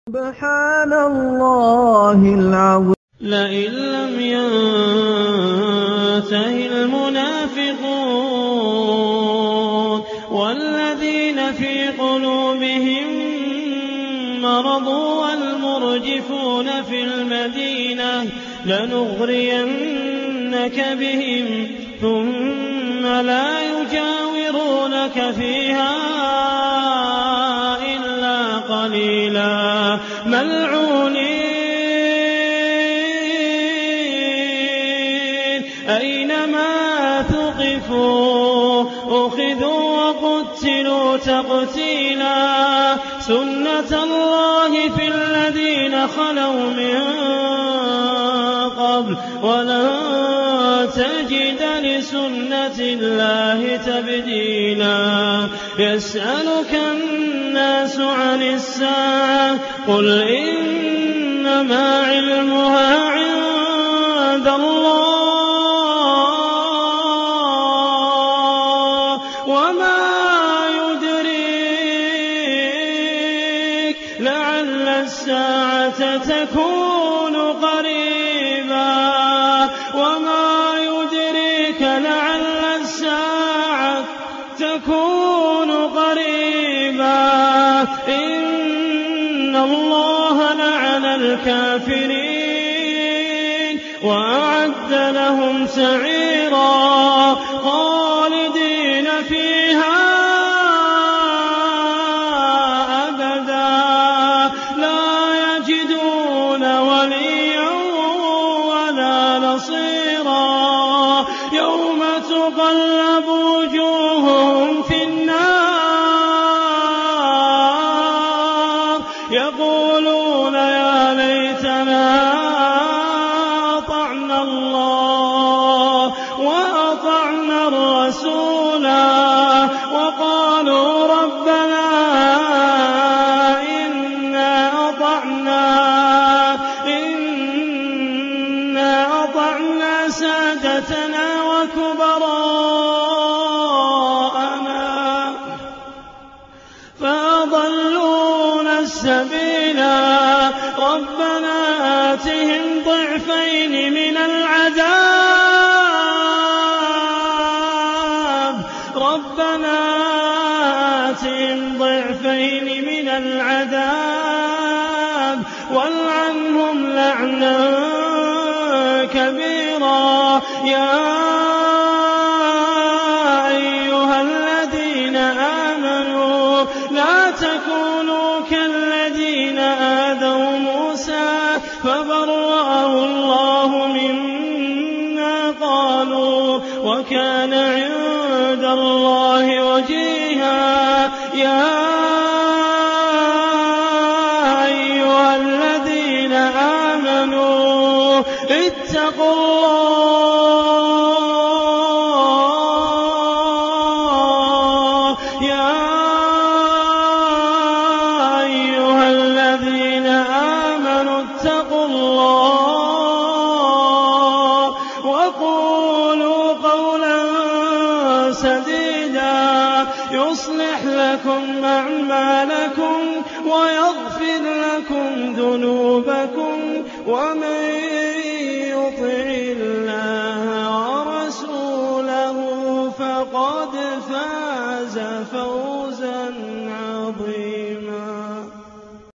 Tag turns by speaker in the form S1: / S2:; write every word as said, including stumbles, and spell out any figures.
S1: سبحان الله العظيم.
S2: لئن لم ينته المنافقون والذين في قلوبهم مرض والمرجفون في المدينة لنغرينك بهم ثم لا يجاورونك فيها إلا قليلا ملعونين أينما ثقفوا أخذوا وقتلوا تقتيلا سنة الله في الذين خلوا من قبل ولن تجد لسنة الله تبديلا يسألك الناس عن الساعة قل إنما علمها عند الله وما يدريك لعل الساعة تكون قريبا وما يدريك لعل الساعة تكون قريبا إن الله لعن الكافرين وأعد لهم سعيرا خالدين فيها أبدا لا يجدون وليا ولا نصيرا يوم تقلب وجوههم في النار يقولون يا ليتنا أطعنا الله وأطعنا الرسولا وقالوا ربنا إنا أطعنا إنا أطعنا سادتنا وكبراءنا فأضلونا السبيلا ربنا آتهم ضعفين من العذاب ربنا آتهم ضعفين من العذاب والعنهم لعنا كبيرا يا أيها الذين آمنوا لا تكونوا كالذين آذوا موسى فبرأه الله مما قالوا وكان عند الله وجيها يا أيها الذين آمنوا اتقوا الله يا أيها الذين آمنوا اتقوا الله وقولوا قولا سديدا يصلح لكم أعمالكم ويغفر لكم ذنوبكم ومن يطع